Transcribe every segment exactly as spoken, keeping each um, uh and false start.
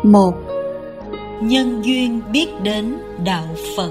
một. Nhân duyên biết đến đạo Phật.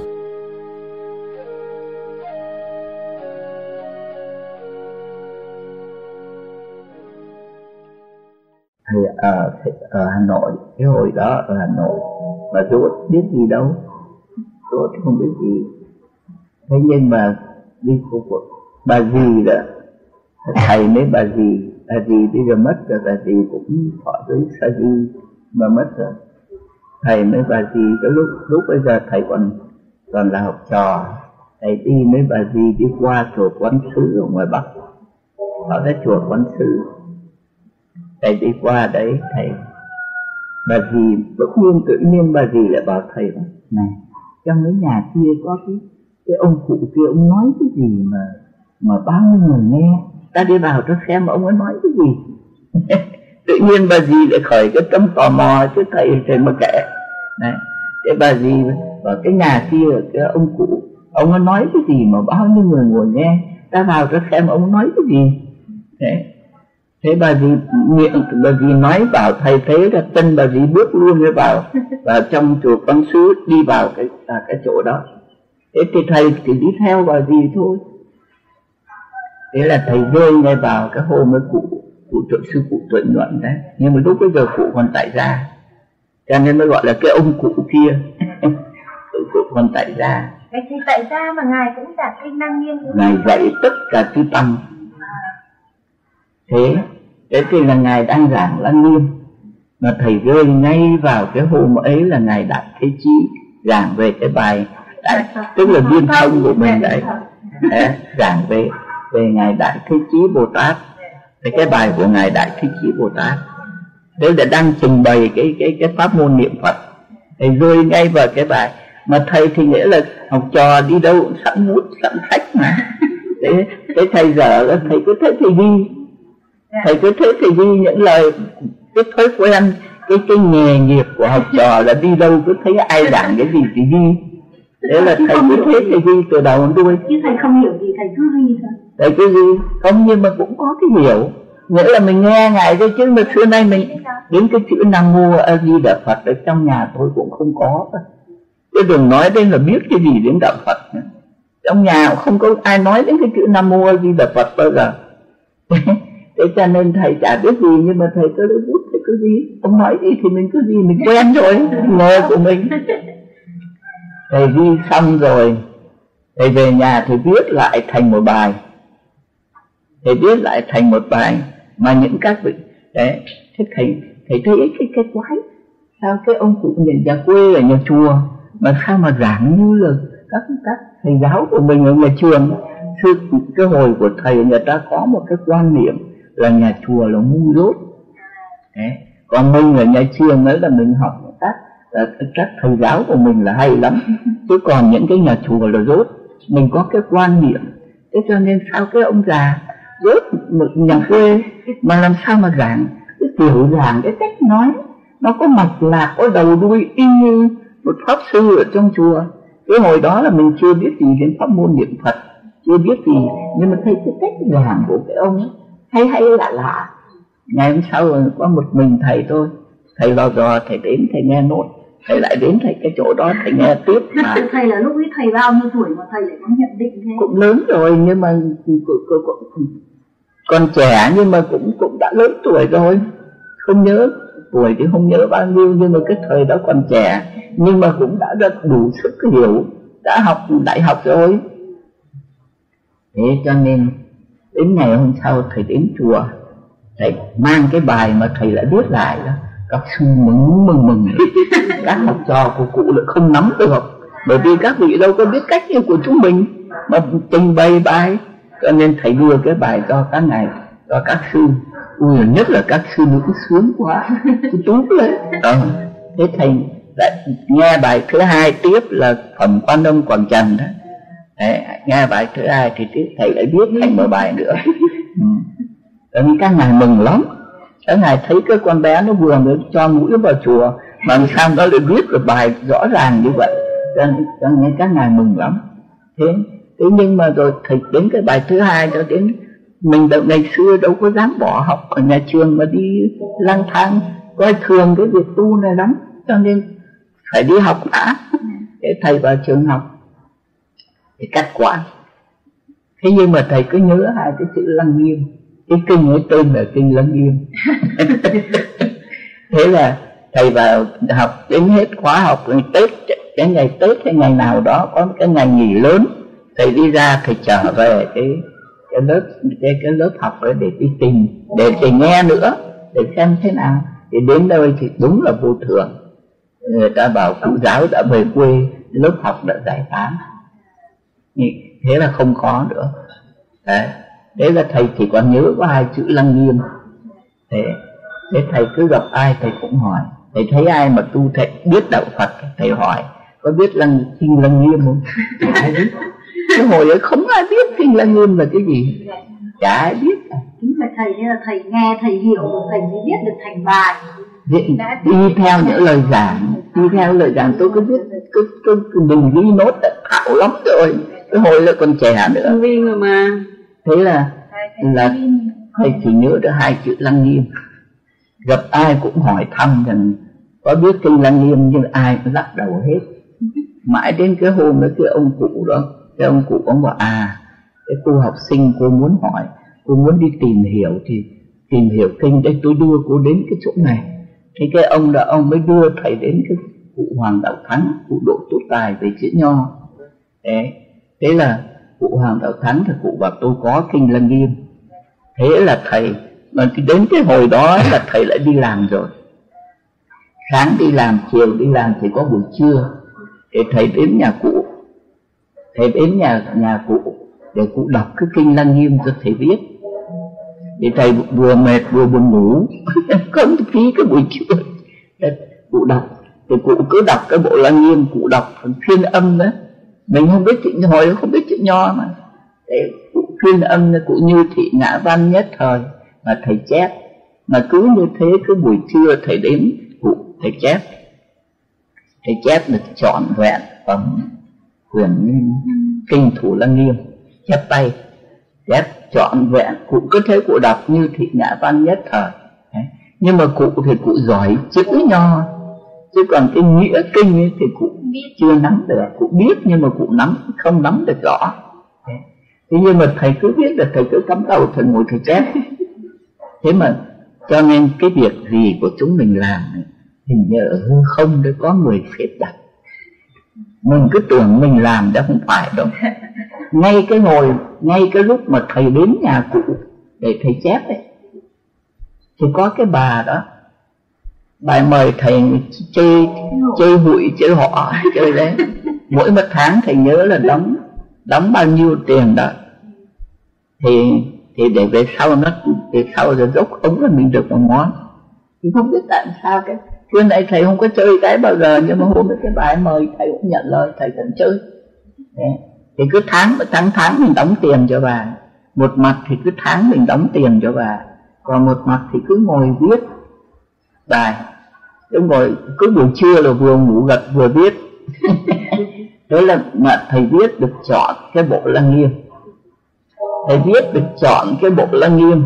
Thầy ở, thầy ở Hà Nội, cái hồi đó ở Hà Nội mà tôi biết gì đâu, tôi không biết gì. Thế nhưng mà đi khu vực bà dì đó, thầy mấy bà dì, bà dì bây giờ mất rồi, bà dì cũng thọ với sa di mà mất rồi. Thầy mấy bà dì cái lúc lúc bây giờ thầy còn còn là học trò, thầy đi mấy bà dì đi qua chùa Quán Sứ ở ngoài Bắc, ở cái chùa Quán Sứ. Thầy đi qua đấy, thầy bà dì bỗng nhiên tự nhiên bà dì lại bảo thầy là này, trong cái nhà kia có cái cái ông cụ kia, ông nói cái gì mà mà bao nhiêu người nghe, ta đi vào ta xem ông ấy nói cái gì. Tự nhiên bà dì lại khởi cái tâm tò mò chứ thầy thầy mà kể này, cái bà dì vào cái nhà kia cái ông cụ, ông ấy nói cái gì mà bao nhiêu người ngồi nghe, ta vào ta xem ông nói cái gì. Thế thế bà dì miệng bà dì nói bảo thầy, thế là tân bà dì bước luôn đi vào vào trong chùa Quán Sứ, đi vào cái à, cái chỗ đó. Thế thì thầy chỉ đi theo bà dì thôi. Thế là thầy rơi ngay vào cái hôm với cụ cụ trợ sư cụ Tuệ Nhuận đấy, nhưng mà lúc bây giờ cụ còn tại gia, cho nên mới gọi là cái ông cụ kia. Cụ còn tại gia. Cái thì tại gia mà ngài cũng giảng kinh Lăng Nghiêm, ngài dạy tất cả chư tăng. Thế thế thì là ngài đang giảng Lăng Nghiêm, mà thầy rơi ngay vào cái hôm ấy là ngài Đại Thế Chí giảng về cái bài đại, tức là viên thông của mình đấy, đấy giảng về về ngài Đại Thế Chí Bồ Tát, cái cái bài của ngài Đại Thế Chí Bồ Tát. Thế là đang trình bày cái cái cái pháp môn niệm Phật, thầy rơi ngay vào cái bài mà thầy thì nghĩa là học trò đi đâu cũng sẵn bút sẵn sách mà. Thế cái thầy dở là thầy cứ thế thầy ghi, thầy cứ thế thầy ghi những lời, cái thói quen, cái cái nghề nghiệp của học trò là đi đâu cứ thấy ai giảng cái gì thì ghi. Thế là thầy cứ thế thầy ghi từ đầu đến đuôi. Chứ thầy không hiểu gì thầy cứ ghi thôi. Thầy cứ ghi, không nhưng mà cũng có cái hiểu, nghĩa là mình nghe ngài thôi, chứ mà xưa nay mình đến cái chữ Nam Mô A Di Đà Phật ở trong nhà tôi cũng không có. Chứ đừng nói đến là biết cái gì đến đạo Phật nữa. Trong nhà cũng không có ai nói đến cái chữ Nam Mô A Di Đà Phật bao giờ. Thế cho nên thầy chả biết gì, nhưng mà thầy cứ lấy bút, thầy cứ ghi, ông nói gì thì mình cứ ghi, mình quen rồi, nghề của mình. Thầy ghi xong rồi, thầy về nhà thầy viết lại thành một bài, thầy viết lại thành một bài mà những các vị đấy. Thế thầy thầy thấy cái cái quái, sao cái ông cụ nhà, nhà quê ở nhà chùa mà sao mà giảng như là các các thầy giáo của mình ở nhà trường. Sư cái hồi của thầy người ta có một cái quan niệm là nhà chùa là ngu dốt, đấy. Còn mình ở nhà trường ấy là mình học các là các thầy giáo của mình là hay lắm, chứ còn những cái nhà chùa là dốt. Mình có cái quan niệm, thế cho nên sao cái ông già dốt một nhà quê mà làm sao mà giảng cái kiểu giảng, cái cách nói nó có mạch lạc, có đầu đuôi y như một pháp sư ở trong chùa. Cái hồi đó là mình chưa biết gì đến pháp môn niệm Phật, chưa biết gì, nhưng mà thấy cái cách giảng của cái ông ấy hay hay lạ lạ. Ngày hôm sau rồi có một mình thầy thôi, thầy lò dò thầy đến thầy nghe nốt, thầy lại đến thầy cái chỗ đó thầy nghe tiếp. Mà thầy là lúc ấy thầy bao nhiêu tuổi mà thầy lại có nhận định thế? Cũng lớn rồi, nhưng mà còn trẻ, nhưng mà cũng cũng đã lớn tuổi rồi, không nhớ tuổi thì không nhớ bao nhiêu, nhưng mà cái thời đó còn trẻ, nhưng mà cũng đã được đủ sức hiểu, đã học đại học rồi. Thế cho nên đến ngày hôm sau thầy đến chùa, thầy mang cái bài mà thầy lại viết lại đó, các sư mừng mừng mừng. Các học trò của cụ lại không nắm được, bởi vì các vị đâu có biết cách như của chúng mình mà trình bày bài, cho nên thầy đưa cái bài cho các ngài, cho các sư. Ui, nhất là các sư nữ sướng quá, tú lên. Ờ, thế thầy lại nghe bài thứ hai tiếp là Phẩm Quan Âm Quảng Trần đó. Đấy, nghe bài thứ hai thì tiếp thầy lại viết thành một bài nữa. Ừ. Các ngài mừng lắm, các ngài thấy cái con bé nó vừa mới cho mũi vào chùa mà làm sao nó lại viết được bài rõ ràng như vậy, cho nên các ngài mừng lắm. Thế thế nhưng mà rồi thầy đến cái bài thứ hai cho đến mình đâu, ngày xưa đâu có dám bỏ học ở nhà trường mà đi lang thang coi thường cái việc tu này lắm, cho nên phải đi học đã. Để thầy vào trường học thì cắt quản. Thế nhưng mà thầy cứ nhớ hai cái chữ Lăng Nghiêm. Cái kinh ấy tên là kinh Lăng Nghiêm. Thế là thầy vào học đến hết khóa học Tết, cái ngày Tết hay ngày nào đó có cái ngày nghỉ lớn, thầy đi ra thầy trở về cái cái lớp cái cái lớp học ấy để đi tìm, để để nghe nữa, để xem thế nào. Thì đến nơi thì đúng là vô thường. Người ta bảo cụ giáo đã về quê, lớp học đã giải tán. Thế là không có nữa. Đấy, đấy là thầy chỉ còn nhớ có hai chữ Lăng Nghiêm. Thế, thế thầy cứ gặp ai thầy cũng hỏi. Thầy thấy ai mà tu thầy biết đạo Phật, thầy hỏi có biết Lăng kinh Lăng Nghiêm không? Chả ai biết. Cái hồi ấy không ai biết kinh Lăng Nghiêm là cái gì, chả ai biết cả. Chính là thầy nên là thầy nghe thầy hiểu rồi thầy mới biết được thành bài. Đi, đi theo những lời giảng, đi theo lời giảng tôi cứ biết, cứ, cứ, cứ mình ghi nốt đã thạo lắm rồi. Cái hồi là còn trẻ nữa viên rồi mà. Thế là là thầy chỉ nhớ được hai chữ Lăng Nghiêm. Gặp ai cũng hỏi thăm rằng có biết kinh Lăng Nghiêm, nhưng ai cũng lắc đầu hết. Mãi đến cái hôm đó cái ông cụ đó, cái ông cụ ông bảo à, cái cô học sinh cô muốn hỏi, cô muốn đi tìm hiểu thì tìm hiểu kinh, đây tôi đưa cô đến cái chỗ này. Thế cái ông đó ông mới đưa thầy đến cái cụ Hoàng Đạo Thắng, cụ độ tốt tài về chữ nho. Thế, thế là cụ Hoàng Đạo Thắng thì cụ bảo tôi có kinh Lăng Nghiêm. Thế là thầy, mà đến cái hồi đó là thầy lại đi làm rồi. Sáng đi làm, chiều đi làm thì có buổi trưa. Thì thầy đến nhà cụ, thầy đến nhà nhà cụ để cụ đọc cái kinh Lăng Nghiêm cho thầy viết. Thì thầy vừa mệt vừa buồn ngủ, không phí cái buổi trưa. Cụ đọc, thì cụ cứ đọc cái bộ Lăng Nghiêm, cụ đọc phần phiên âm đó. Mình không biết chữ, hồi không biết chữ nho mà. Để cụ phiên âm, cụ Như Thị Ngã Văn nhất thời mà thầy chép. Mà cứ như thế, cứ buổi trưa thầy đến cụ thầy chép. Thầy chép được trọn vẹn phẩm quyển kinh Thủ Lăng Nghiêm, chép tay, chép trọn vẹn. Cụ cứ thế cụ đọc Như Thị Ngã Văn nhất thời. Đấy. Nhưng mà cụ thì cụ giỏi chữ nho, chứ còn cái nghĩa kinh ấy thì cụ chưa nắm được. Cụ biết nhưng mà cụ nắm không nắm được rõ. Đấy. Thế nhưng mà thầy cứ biết là thầy cứ cắm đầu thầy ngồi thầy chép. Thế mà cho nên cái việc gì của chúng mình làm ấy, hình như ở hư không đấy có người xếp đặt. Mình cứ tưởng mình làm đó, không phải đâu. Ngay cái ngồi, ngay cái lúc mà thầy đến nhà cụ để thầy chép ấy, thì có cái bà đó, bà mời thầy chơi chơi hụi, chơi họ, chơi đấy. Mỗi một tháng thầy nhớ là đóng đóng bao nhiêu tiền đó, thì thì để về sau nó về sau rồi dốc ống là mình được một món. Thì không biết tại sao cái chuyện này thầy không có chơi cái bao giờ, nhưng mà hôm đó cái bài mời thầy cũng nhận lời, thầy cũng chơi. Đấy. Thì cứ tháng tháng tháng mình đóng tiền cho bà, một mặt thì cứ tháng mình đóng tiền cho bà, còn một mặt thì cứ ngồi viết bài. Cứ ngồi cứ buổi trưa là vừa ngủ gật vừa viết. Thế là mà thầy viết được chọn cái bộ Lăng Nghiêm, thầy viết được chọn cái bộ Lăng Nghiêm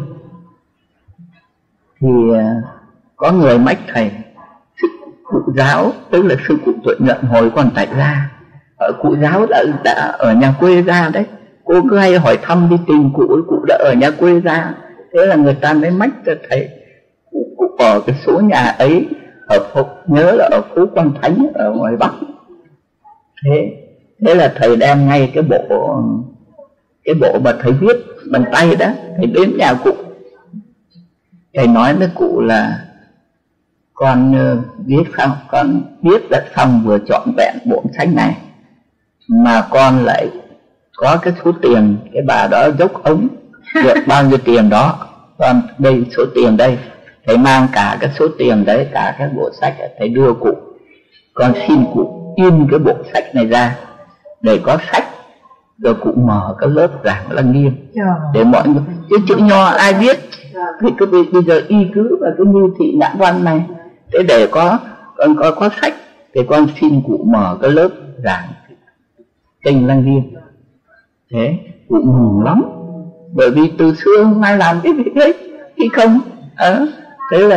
thì có người mách thầy, cụ giáo, tức là sư cụ Tuệ Nhuận hồi còn tại gia, ở cụ giáo đã, đã ở nhà quê ra đấy. Cô cứ hay hỏi thăm đi tìm cụ, cụ đã ở nhà quê ra. Thế là người ta mới mách cho thầy, cụ, cụ ở cái số nhà ấy, ở phố, nhớ là ở phố Quang Thánh ở ngoài Bắc. Thế thế là thầy đem ngay cái bộ cái bộ mà thầy viết bằng tay đó, thầy đến nhà cụ, thầy nói với cụ là con uh, viết xong, con viết đã xong vừa trọn vẹn bộ sách này, mà con lại có cái số tiền, cái bà đó dốc ống được bao nhiêu tiền đó, con đây số tiền đây, thầy mang cả cái số tiền đấy, cả cái bộ sách thầy đưa cụ, con xin cụ in cái bộ sách này ra để có sách, rồi cụ mở cái lớp giảng Lăng Nghiêm để mọi người, chứ chữ nho ai biết. Thì cứ bây giờ y cứ vào cái Như Thị Ngã Văn này, thế để có con có, có sách thì con xin cụ mở cái lớp giảng kinh Lăng Nghiêm. Thế cụ mừng lắm, bởi vì từ xưa không ai làm cái việc đấy, khi không à, thế là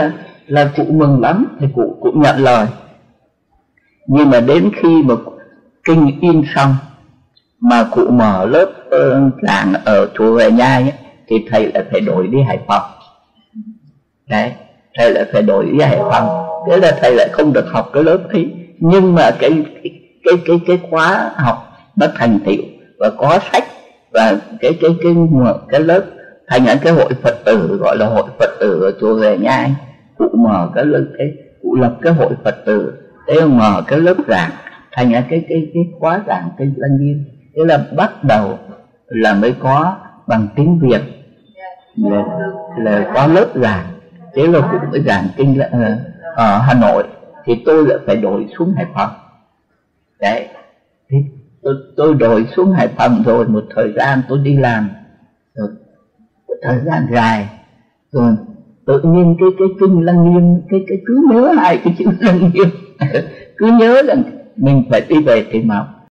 là cụ mừng lắm, thì cụ cũng nhận lời. Nhưng mà đến khi mà kinh in xong mà cụ mở lớp uh, giảng ở chùa Về Nhai ấy, thì thầy lại phải đổi đi Hải Phòng. Đấy, thầy lại phải đổi đi Hải Phòng. Thế là thầy lại không được học cái lớp ấy. Nhưng mà cái cái cái cái khóa học nó thành tựu và có sách, và cái cái cái cái, cái lớp thành ra cái hội Phật tử gọi là hội Phật tử ở chùa Về Nhai. Cụ mở cái lớp cái cụ lập cái hội Phật tử, thế mở cái lớp giảng thành ra cái cái cái khóa giảng Kinh Lăng Nghiêm. Thế là bắt đầu là mới có bằng tiếng Việt là, là có lớp giảng. Thế là cụ mới giảng kinh là, uh, ở Hà Nội, thì tôi lại phải đổi xuống Hải Phòng. Đấy, thì tôi, tôi đổi xuống Hải Phòng rồi một thời gian tôi đi làm rồi, một thời gian dài rồi tự nhiên cái cái kinh Lăng Nghiêm, cái cái cứ nhớ hai cái chữ Lăng Nghiêm cứ nhớ rằng mình phải đi về Thầy Mộc.